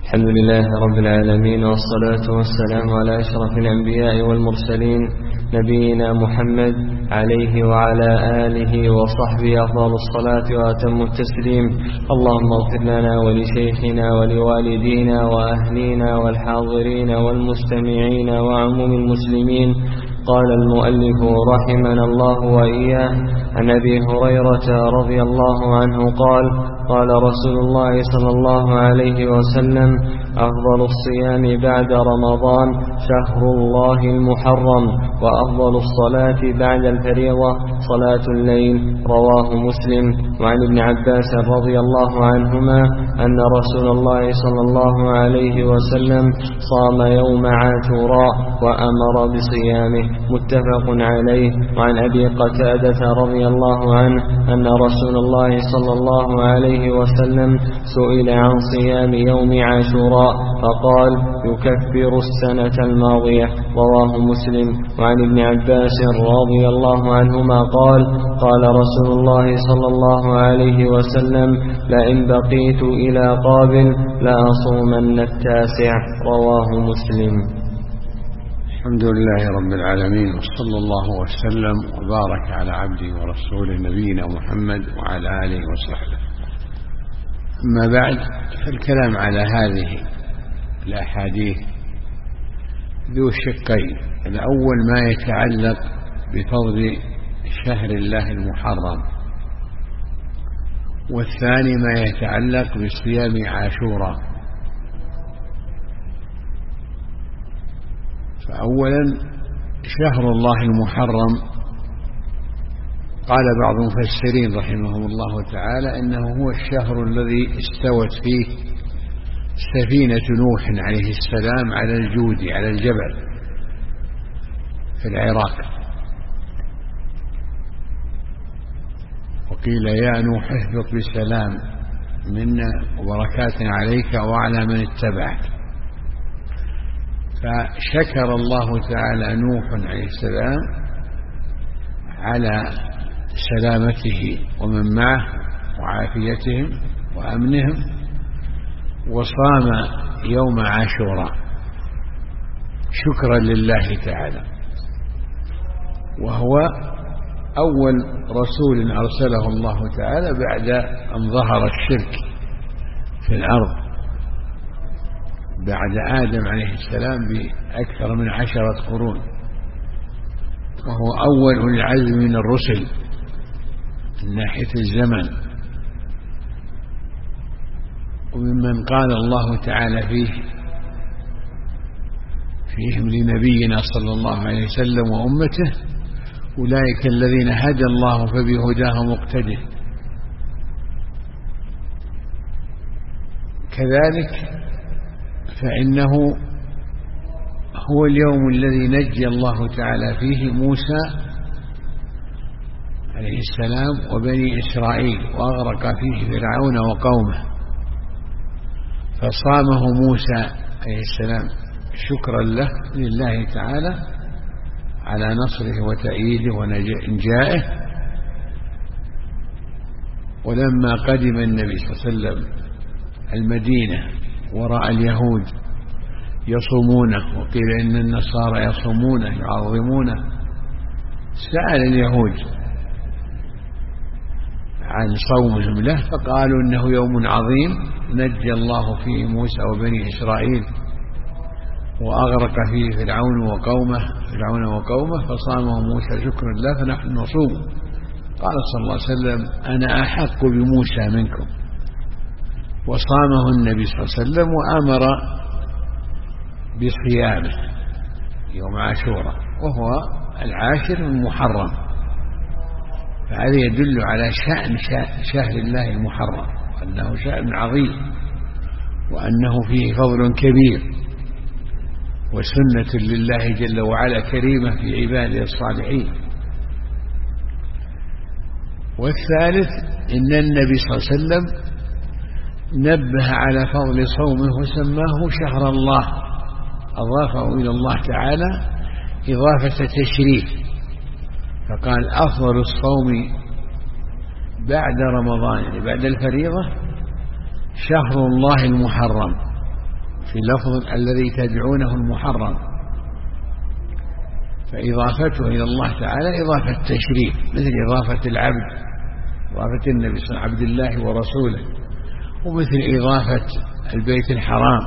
الحمد لله رب العالمين، والصلاة والسلام على أشرف الأنبياء والمرسلين، نبينا محمد عليه وعلى آله وصحبه أفضل الصلاة وأتم التسليم. اللهم اغفر لنا ولشيخنا ولوالدينا وأهلينا والحاضرين والمستمعين وعموم المسلمين. قال المؤلف رحمنا الله وإياه: عن أبي هريرة رضي الله عنه قال: قال رسول الله صلى الله عليه وسلم: أفضل الصيام بعد رمضان شهر الله المحرم، وأفضل الصلاة بعد الفريضة صلاة الليل. رواه مسلم. وعن ابن عباس رضي الله عنهما أن رسول الله صلى الله عليه وسلم صام يوم عاشوراء وأمر بصيامه، متفق عليه. وعن أبي قتادة رضي الله عنه أن رسول الله صلى الله عليه وسلم سئل عن صيام يوم عاشوراء فقال: يكفر السنة الماضية. رواه مسلم. وعن ابن عباس رضي الله عنهما قال: قال رسول الله صلى الله عليه وسلم: لئن بقيت إلى قابل لأصومن التاسع. رواه مسلم. الحمد لله رب العالمين، وصلى الله وسلم وبارك على عبده ورسوله نبينا محمد وعلى آله وصحبه. أما بعد، فالكلام على هذه الأحاديث ذو شقين: الأول ما يتعلق بفضل شهر الله المحرم، والثاني ما يتعلق بصيام عاشوراء. فأولا شهر الله المحرم، قال بعض المفسرين رحمهم الله تعالى إنه هو الشهر الذي استوت فيه سفينة نوح عليه السلام على الجودي، على الجبل في العراق. وقيل: يا نوح اهبط بسلام منا وبركات عليك وعلى من اتبعك. فشكر الله تعالى نوح عليه السلام على سلامته ومن معه وعافيتهم وأمنهم، وصام يوم عاشوراء شكرا لله تعالى. وهو أول رسول أرسله الله تعالى بعد أن ظهر الشرك في الأرض بعد آدم عليه السلام بأكثر من 10 قرون، وهو أول العزم من الرسل من ناحية الزمن، وممن قال الله تعالى فيهم لنبينا صلى الله عليه وسلم وأمته: أولئك الذين هدى الله فبهداه مقتده. كذلك فإنه هو اليوم الذي نجى الله تعالى فيه موسى عليه السلام وبني إسرائيل، وأغرق فيه فرعون وقومه، فصامه موسى عليه السلام شكرا لله تعالى على نصره وتأييده ونجائه. ولما قدم النبي صلى الله عليه وسلم المدينة ورأى اليهود يصومونه، وقيل إن النصارى يصومونه يعظمونه، سأل اليهود عن صومهم له، فقالوا إنه يوم عظيم نجى الله فيه موسى وبني إسرائيل وأغرق فيه فرعون وقومه فصامه موسى شكرا له فنحن نصوم. قال صلى الله عليه وسلم: أنا أحق بموسى منكم. وصامه النبي صلى الله عليه وسلم وأمر بصيامه يوم عاشوراء، وهو 10 من محرم. فهذا يدل على شأن شهر الله المحرم، وأنه شأن عظيم، وأنه فيه فضل كبير، وسنة لله جل وعلا كريمة في عباده الصالحين. والثالث إن النبي صلى الله عليه وسلم نبه على فضل صومه وسماه شهر الله، أضافه إلى الله تعالى إضافة تشريف، فقال: أفضل الصوم بعد رمضان، يعني بعد الفريضة، شهر الله المحرم. في لفظ الذي تدعونه المحرم، فإضافته إلى الله تعالى إضافة تشريف، مثل إضافة العبد، إضافة النبي صلى الله عليه وسلم عبد الله ورسوله، ومثل إضافة البيت الحرام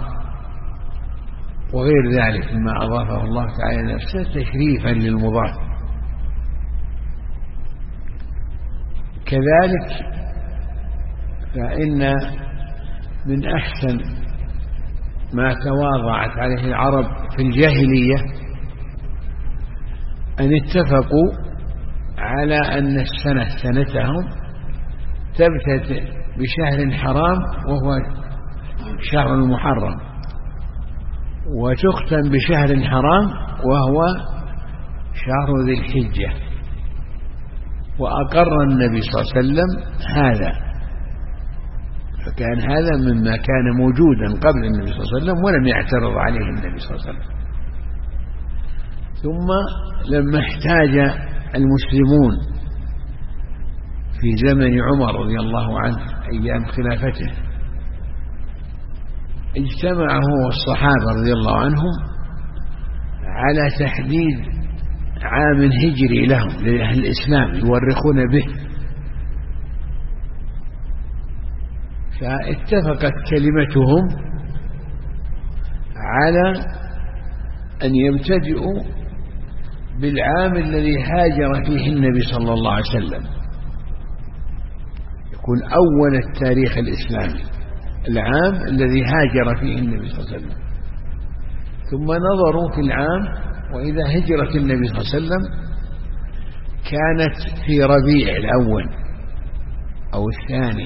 وغير ذلك مما أضافه الله تعالى نفسه تشريفا للمضاف. كذلك فإن من أحسن ما تواضعت عليه العرب في الجاهلية أن اتفقوا على أن السنة سنتهم تبتدئ بشهر حرام وهو شهر المحرم، وتختم بشهر حرام وهو شهر ذي الحجة، وأقر النبي صلى الله عليه وسلم هذا، فكان هذا مما كان موجودا قبل النبي صلى الله عليه وسلم ولم يعترض عليه النبي صلى الله عليه وسلم. ثم لما احتاج المسلمون في زمن عمر رضي الله عنه أيام خلافته، اجتمع هو والصحابة رضي الله عنهم على تحديد عام هجري لهم لأهل الإسلام يورخون به، فاتفقت كلمتهم على أن يبتدئوا بالعام الذي هاجر فيه النبي صلى الله عليه وسلم، يكون أول التاريخ الإسلامي العام الذي هاجر فيه النبي صلى الله عليه وسلم. ثم نظروا في العام، وإذا هجرة النبي صلى الله عليه وسلم كانت في ربيع الأول أو الثاني،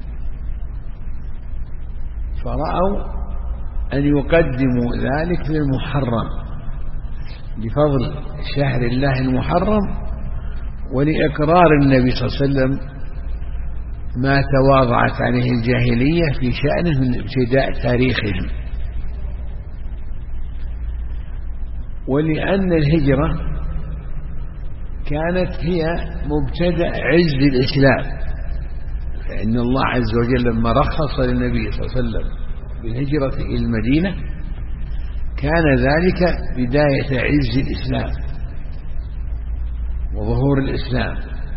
فرأوا أن يقدموا ذلك للمحرم لفضل شهر الله المحرم، ولإقرار النبي صلى الله عليه وسلم ما تواضعت عليه الجاهلية في شأنه من ابتداء تاريخهم. ولأن الهجرة كانت هي مبتدأ عز الإسلام، فإن الله عز وجل لما رخص للنبي صلى الله عليه وسلم بالهجرة إلى المدينة كان ذلك بداية عز الإسلام وظهور الإسلام،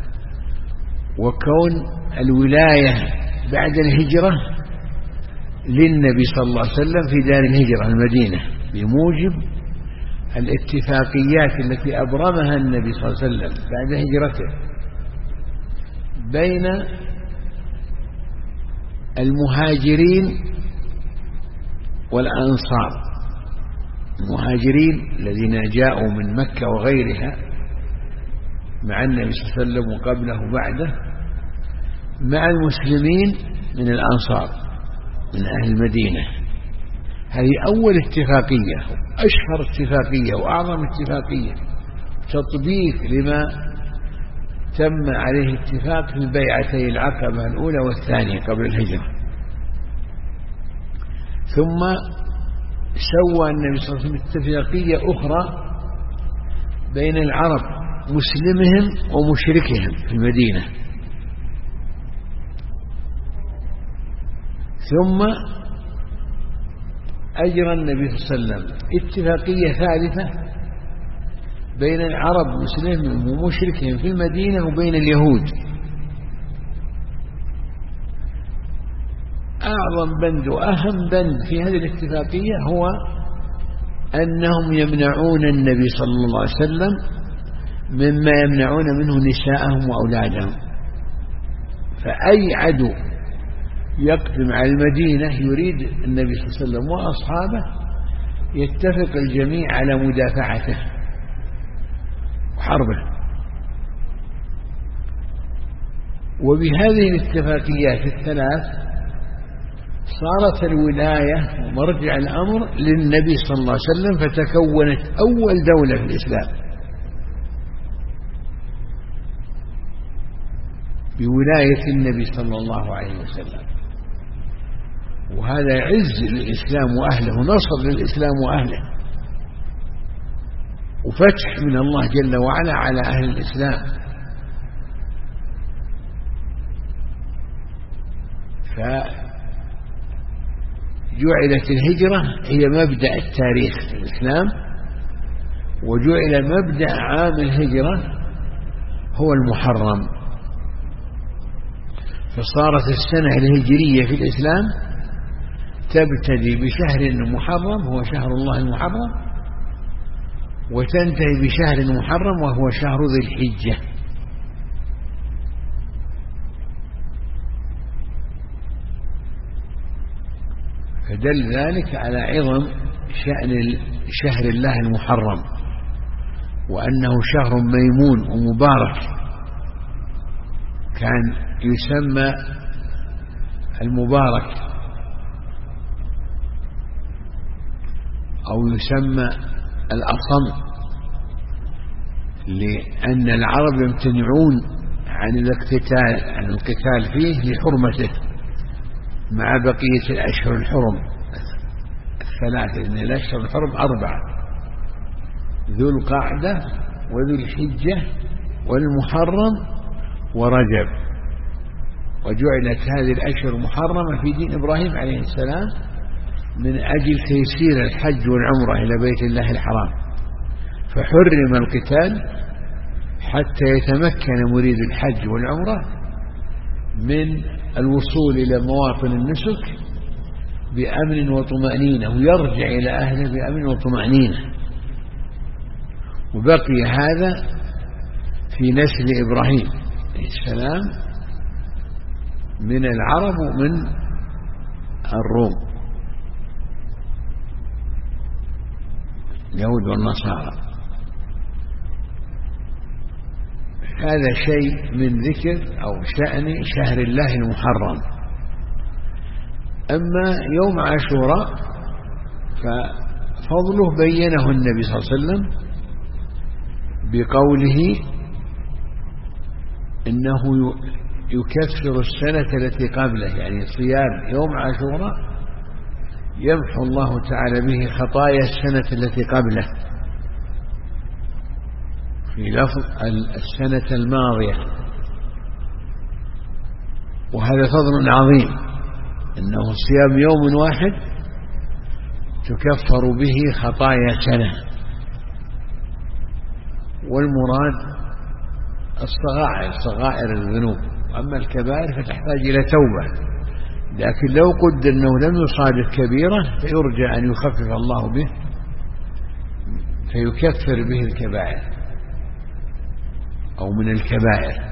وكون الولاية بعد الهجرة للنبي صلى الله عليه وسلم في دار الهجرة المدينة بموجب الاتفاقيات التي أبرمها النبي صلى الله عليه وسلم بعد هجرته بين المهاجرين والأنصار. المهاجرين الذين جاءوا من مكة وغيرها مع النبي صلى الله عليه وسلم وقبله وبعده، مع المسلمين من الأنصار من أهل المدينة. هذه أول اتفاقية، أشهر اتفاقية وأعظم اتفاقية، تطبيق لما تم عليه اتفاق في بيعتي العقبة الأولى والثانية قبل الهجرة. ثم سوى النبي صلى الله عليه وسلم اتفاقية أخرى بين العرب مسلمهم ومشركهم في المدينة. ثم أجرى النبي صلى الله عليه وسلم اتفاقية ثالثة بين العرب مسلمهم ومشركهم في المدينة وبين اليهود. أعظم بند وأهم بند في هذه الاتفاقية هو أنهم يمنعون النبي صلى الله عليه وسلم مما يمنعون منه نساءهم وأولادهم. فأي عدو يقدم على المدينة يريد النبي صلى الله عليه وسلم وأصحابه يتفق الجميع على مدافعته وحربه. وبهذه الاتفاقيات الثلاث صارت الولاية ومرجع الأمر للنبي صلى الله عليه وسلم، فتكونت أول دولة في الإسلام بولاية النبي صلى الله عليه وسلم. وهذا عز للإسلام وأهله ونصر للإسلام وأهله وفتح من الله جل وعلا على أهل الإسلام. جعلت الهجرة هي مبدأ التاريخ في الإسلام، وجعل مبدأ عام الهجرة هو المحرم، فصارت السنة الهجرية في الإسلام تبتدي بشهر محرم هو شهر الله المحرم، وتنتهي بشهر محرم وهو شهر ذي الحجة. فدل ذلك على عظم شأن شهر الله المحرم، وأنه شهر ميمون ومبارك، كان يسمى المبارك أو يسمى الأصم، لأن العرب يمتنعون عن القتال فيه لحرمته مع بقية الأشهر الحرم الثلاثة، إن الأشهر الحرم 4: ذو القعدة وذو الحجة والمحرم ورجب. وجعلت هذه الأشهر محرمة في دين إبراهيم عليه السلام من أجل تيسير الحج والعمرة إلى بيت الله الحرام، فحرم القتال حتى يتمكن مريد الحج والعمرة من الوصول إلى مواطن النسك بأمن وطمأنينة، ويرجع إلى أهله بأمن وطمأنينة. وبقي هذا في نسل إبراهيم عليه السلام من العرب ومن الروم اليهود والنصارى. هذا شيء من ذكر أو شأن شهر الله المحرم. أما يوم عاشوراء ففضله بينه النبي صلى الله عليه وسلم بقوله إنه يكفر السنة التي قبله، يعني صيام يوم عاشوراء يمحو الله تعالى به خطايا السنة التي قبله، في لفظ السنة الماضية. وهذا فضل عظيم، إنه صيام يوم واحد تكفر به خطايا سنة. والمراد صغائر الذنوب، أما الكبائر فتحتاج إلى توبة، لكن لو قدر أنه لم يصادف كبيرة فيرجى أن يخفف الله به فيكفر به الكبائر أو من الكبائر.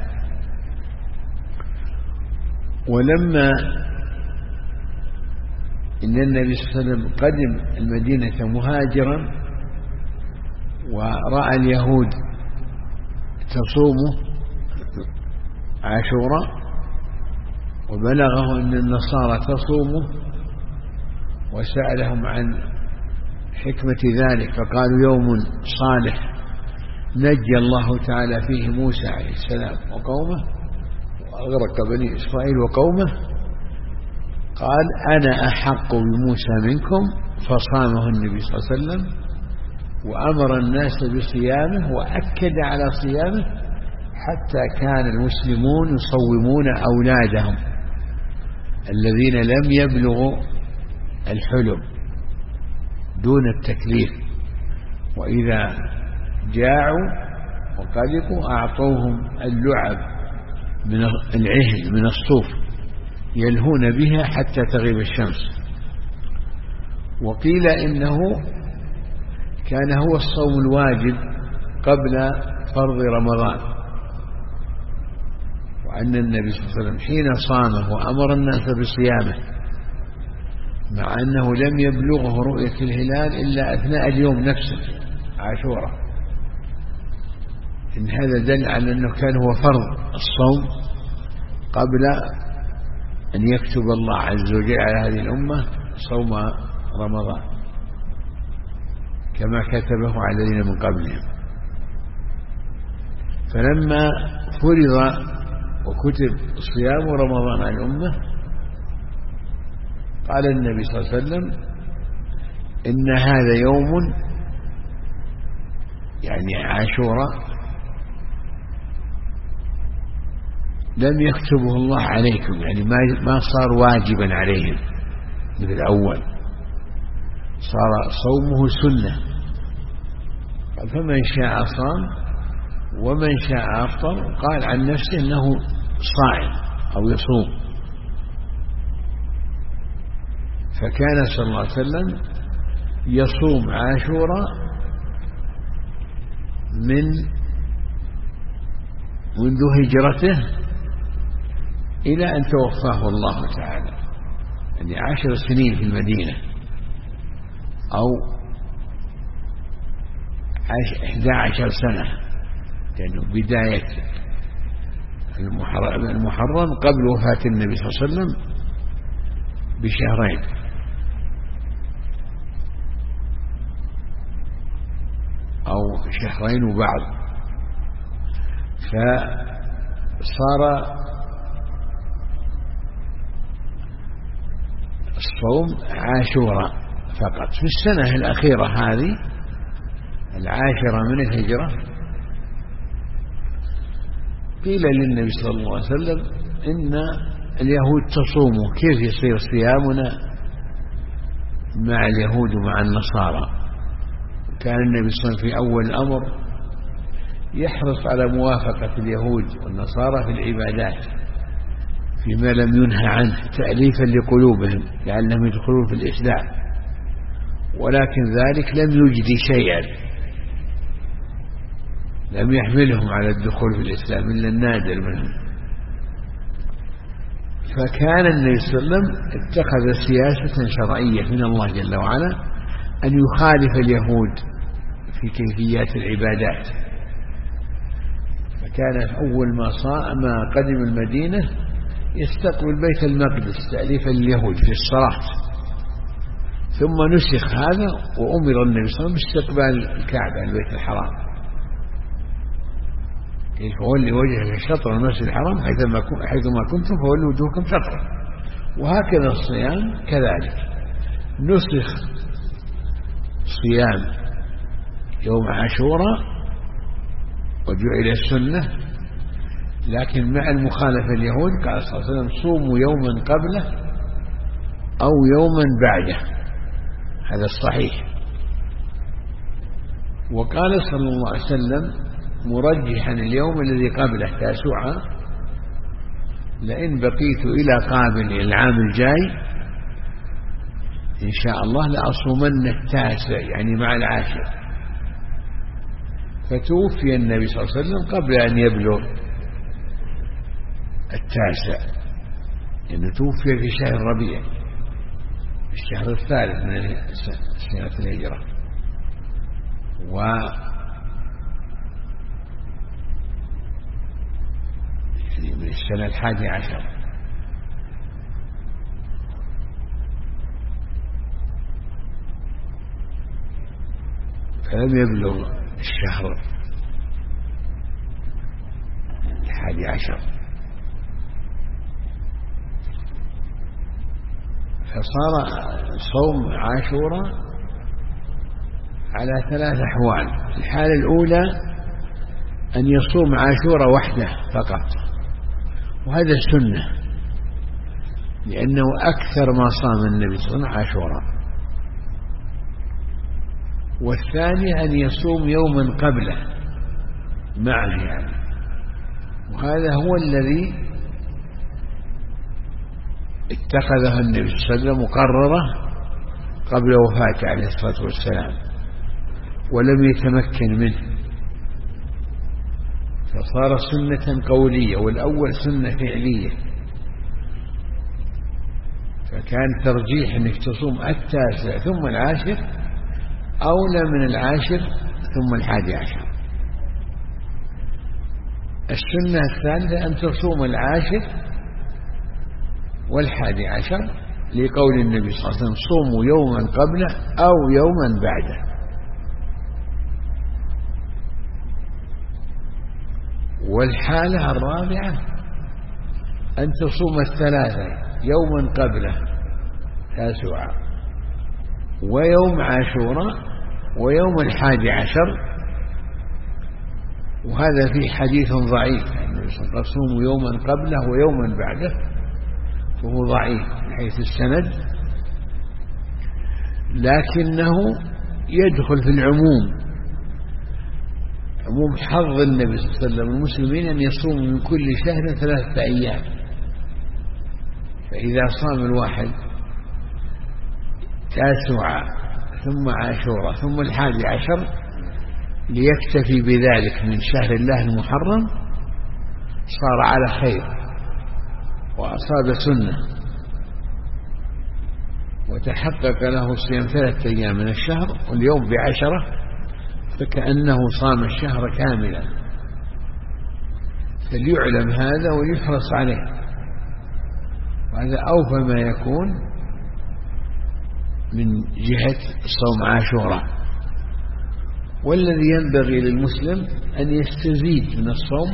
ولما إن النبي صلى الله عليه وسلم قدم المدينة مهاجرا ورأى اليهود تصوم عاشوراء وبلغه أن النصارى تصوم، وسألهم عن حكمة ذلك فقالوا يوم صالح نجى الله تعالى فيه موسى عليه السلام وقومه وأغرق بني إسرائيل وقومه، قال أنا أحق بموسى منكم، فصامه النبي صلى الله عليه وسلم وأمر الناس بصيامه وأكد على صيامه، حتى كان المسلمون يصومون أولادهم الذين لم يبلغوا الحلم دون التكليف، وإذا جاعوا وقلقوا أعطوهم اللعب من العهن من الصوف يلهون بها حتى تغيب الشمس. وقيل إنه كان هو الصوم الواجب قبل فرض رمضان، وأن النبي صلى الله عليه وسلم حين صامه وأمر الناس بصيامه مع أنه لم يبلغه رؤية الهلال إلا أثناء اليوم نفسه عاشوراء، إن هذا دل على أنه كان هو فرض الصوم قبل أن يكتب الله عز وجل على هذه الأمة صوم رمضان كما كتبه على الذين من قبلهم. فلما فرض وكتب صيام رمضان على الأمة قال النبي صلى الله عليه وسلم إن هذا يوم يعني عاشوراء لم يكتبه الله عليكم، يعني ما صار واجبا عليهم مثل الأول، صار صومه سنة. فمن شاء صام ومن شاء أفطر. قال عن نفسه أنه صائم أو يصوم. فكان صلى الله عليه وسلم يصوم عاشوراء منذ هجرته إلى أن توفاه الله تعالى، يعني 10 سنين في المدينة أو 11 سنة، لأنه يعني بداية المحرم قبل وفاة النبي صلى الله عليه وسلم بشهرين. أو شهرين وبعض. فصار الصوم عاشوراء فقط في السنة الأخيرة هذه 10 من الهجرة. قيل للنبي صلى الله عليه وسلم إن اليهود تصوم، كيف يصير صيامنا مع اليهود ومع النصارى؟ كان النبي صلى الله عليه وسلم في أول الأمر يحرص على موافقة اليهود والنصارى في العبادات فيما لم ينهى عنه تأليفا لقلوبهم لعلهم يدخلون في الإسلام، ولكن ذلك لم يجدي شيئا، لم يحملهم على الدخول في الإسلام إلا النادر منهم. فكان النبي صلى الله عليه وسلم اتخذ سياسة شرعية من الله جل وعلا أن يخالف اليهود في كيفيات العبادات. فكان أول ما قدم المدينة يستقبل بيت المقدس تأليفا لليهود في الصلاة، ثم نسخ هذا وأمر النبي صلى الله عليه وسلم باستقبال الكعبة البيت الحرام، فولي وجهك شطر المسجد الحرام حيثما كنتم فولوا وجوهكم شطره. وهكذا الصيام كذلك نسخ صيام يوم عاشوراء وجعل السنة، لكن مع المخالفة اليهود قال صلى الله عليه وسلم صوموا يوما قبله أو يوما بعده، هذا الصحيح. وقال صلى الله عليه وسلم مرجحا اليوم الذي قبله تاسوعا: لئن بقيت إلى قابل العام الجاي إن شاء الله لأصومن التاسع، يعني مع العاشر. فتوفي النبي صلى الله عليه وسلم قبل أن يبلغ التاسع، لأنه توفي في شهر ربيع الشهر الثالث من سنة الهجرة، من السنة 11، فلم يبلغ الشهر 11، فصار صوم عاشوراء على 3 أحوال. الحالة الأولى أن يصوم عاشوراء وحده فقط، وهذا السنة، لأنه أكثر ما صام النبي صلى الله عليه وسلم عاشوراء. والثاني أن يصوم يوما قبله معه يعني، وهذا هو الذي اتخذه النبي صلى الله عليه وسلم مقررة قبل وفاته عليه الصلاة والسلام، ولم يتمكن منه، فصار سنة قولية، والأول سنة فعلية. فكان ترجيح أنك تصوم التاسع ثم العاشر أولى من العاشر ثم 11. السنة الثالثة أن تصوم العاشر 11 لقول النبي صلى الله عليه وسلم: صوموا يوما قبله أو يوما بعده. والحالة الرابعة أن تصوم 3 يوما قبله تاسوعا ويوم عاشوراء ويوم 11، وهذا في حديث ضعيف، النبي صلى الله عليه وسلم صوموا يوما قبله ويوما بعده، فهو ضعيف من حيث السند، لكنه يدخل في العموم، عموم حظ النبي صلى الله عليه وسلم المسلمين أن يصوموا من كل شهر 3 أيام. فإذا صام الواحد 9 ثم عاشوراء ثم 11 ليكتفي بذلك من شهر الله المحرم صار على خير وأصاب سنة، وتحقق له صيام 3 أيام من الشهر واليوم ب10 فكأنه صام الشهر كاملا. فليعلم هذا ويحرص عليه، وهذا أوفى ما يكون من جهة صوم عاشوراء. والذي ينبغي للمسلم أن يستزيد من الصوم،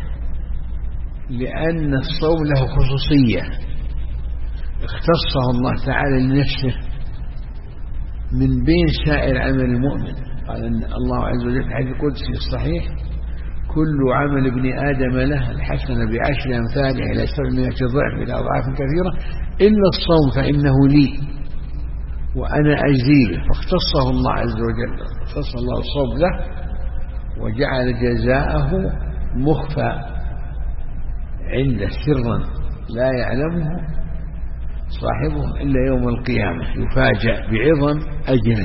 لأن الصوم له خصوصية اختصه الله تعالى لنفسه من بين سائر عمل المؤمن. قال إن الله عز وجل في الحديث القدسي الصحيح: كل عمل ابن آدم له الحسنة ب10 أمثالها إلى 700 ضعف إلى أضعاف كثيرة إلا الصوم فإنه لي وأنا أجزيه. فاختصه الله عز وجل، اختص الله الصوم له وجعل جزاءه مخفى عنده سرا لا يعلمه صاحبه إلا يوم القيامة، يفاجأ بعظم أجره.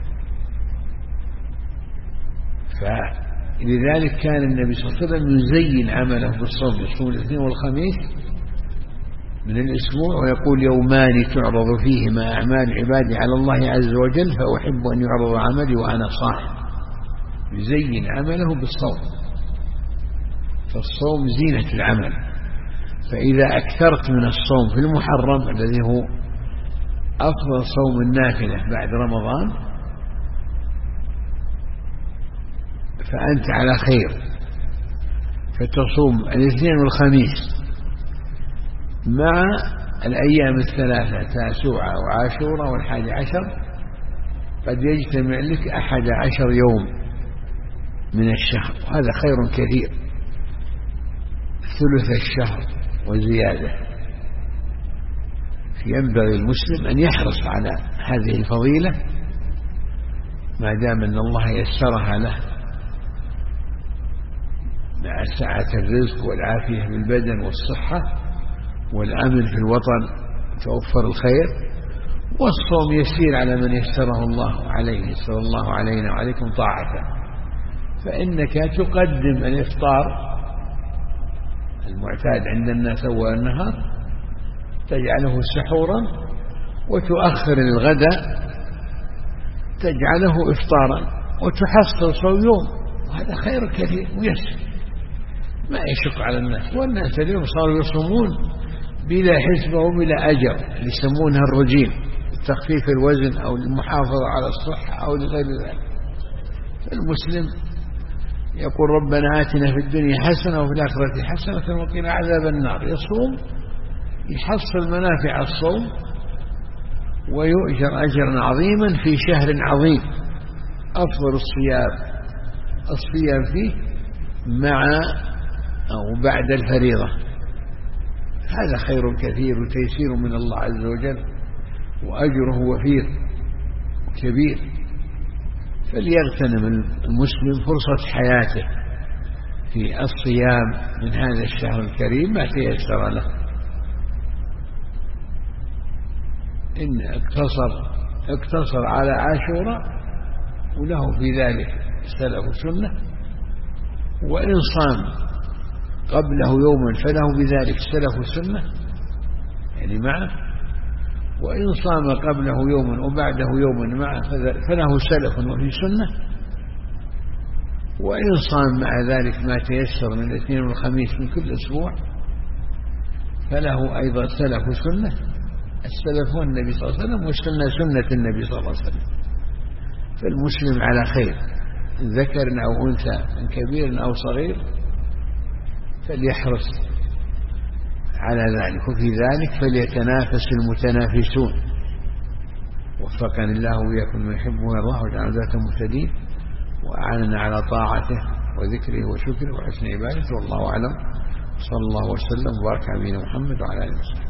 فلذلك كان النبي صلى الله عليه وسلم يزين عمله بالصوم، يصوم الاثنين والخميس من الأسبوع ويقول: يومان تعرض فيهما أعمال عبادي على الله عز وجل فأحب أن يعرض عملي وأنا صائم. يزين عمله بالصوم، فالصوم زينة العمل. فإذا أكثرت من الصوم في المحرم الذي هو أفضل صوم النافلة بعد رمضان فأنت على خير، فتصوم الاثنين والخميس مع الأيام 3 تاسوعة وعاشوراء و11 قد يجتمع لك 11 يوم من الشهر، وهذا خير كثير، ثلث الشهر وزيادة. ينبغي المسلم أن يحرص على هذه الفضيلة ما دام أن الله يسرها له مع سعة الرزق والعافية بالبدن والصحة والأمن في الوطن، توفر الخير. والصوم يسير على من يسره الله عليه، يسر الله علينا وعليكم طاعته. فإنك تقدم الإفطار المعتاد عند الناس أول النهار تجعله سحورا، وتؤخر الغداء تجعله إفطارا، وتحصل صوم يوم، وهذا خير كثير ويسر ما يشق على الناس. والناس اليوم صاروا يصومون بلا حسبة وبلا أجر، يسمونها الرجيم، تخفيف الوزن أو المحافظة على الصحة أو لغير ذلك. المسلم يقول: ربنا آتنا في الدنيا حسنة وفي الآخرة حسنة وقنا عذاب النار. يصوم يحصل منافع الصوم ويؤجر أجرا عظيما في شهر عظيم، أفضل الصيام فيه مع أو بعد الفريضة. هذا خير كثير وتيسير من الله عز وجل، وأجره وفير كبير. فليغتنم المسلم فرصة حياته في الصيام من هذا الشهر الكريم ما تيسر له. إن اقتصر على عاشوراء وله في ذلك سلف سنة، وإن صام قبله يوما فله بذلك سلف سنة يعني معه، وإن صام قبله يوما وبعده يوما معه فله سلف وفي سنة، وإن صام مع ذلك ما تيسر من الاثنين والخميس من كل أسبوع فله أيضا سلف سنة. السلف هو النبي صلى الله عليه وسلم، والسنة سنة النبي صلى الله عليه وسلم. فالمسلم على خير، ذكر أو أنثى، من كبير أو صغير، فليحرص على ذلك. وفي ذلك فليتنافس المتنافسون. وفقني الله وإياكم ما يحبه ويرضاه وجعل ذات مهتدين، وأعاننا على طاعته وذكره وشكره وحسن عبادته. والله أعلم. صلى الله وسلم وبارك على نبينا محمد وعلى آله وسلم.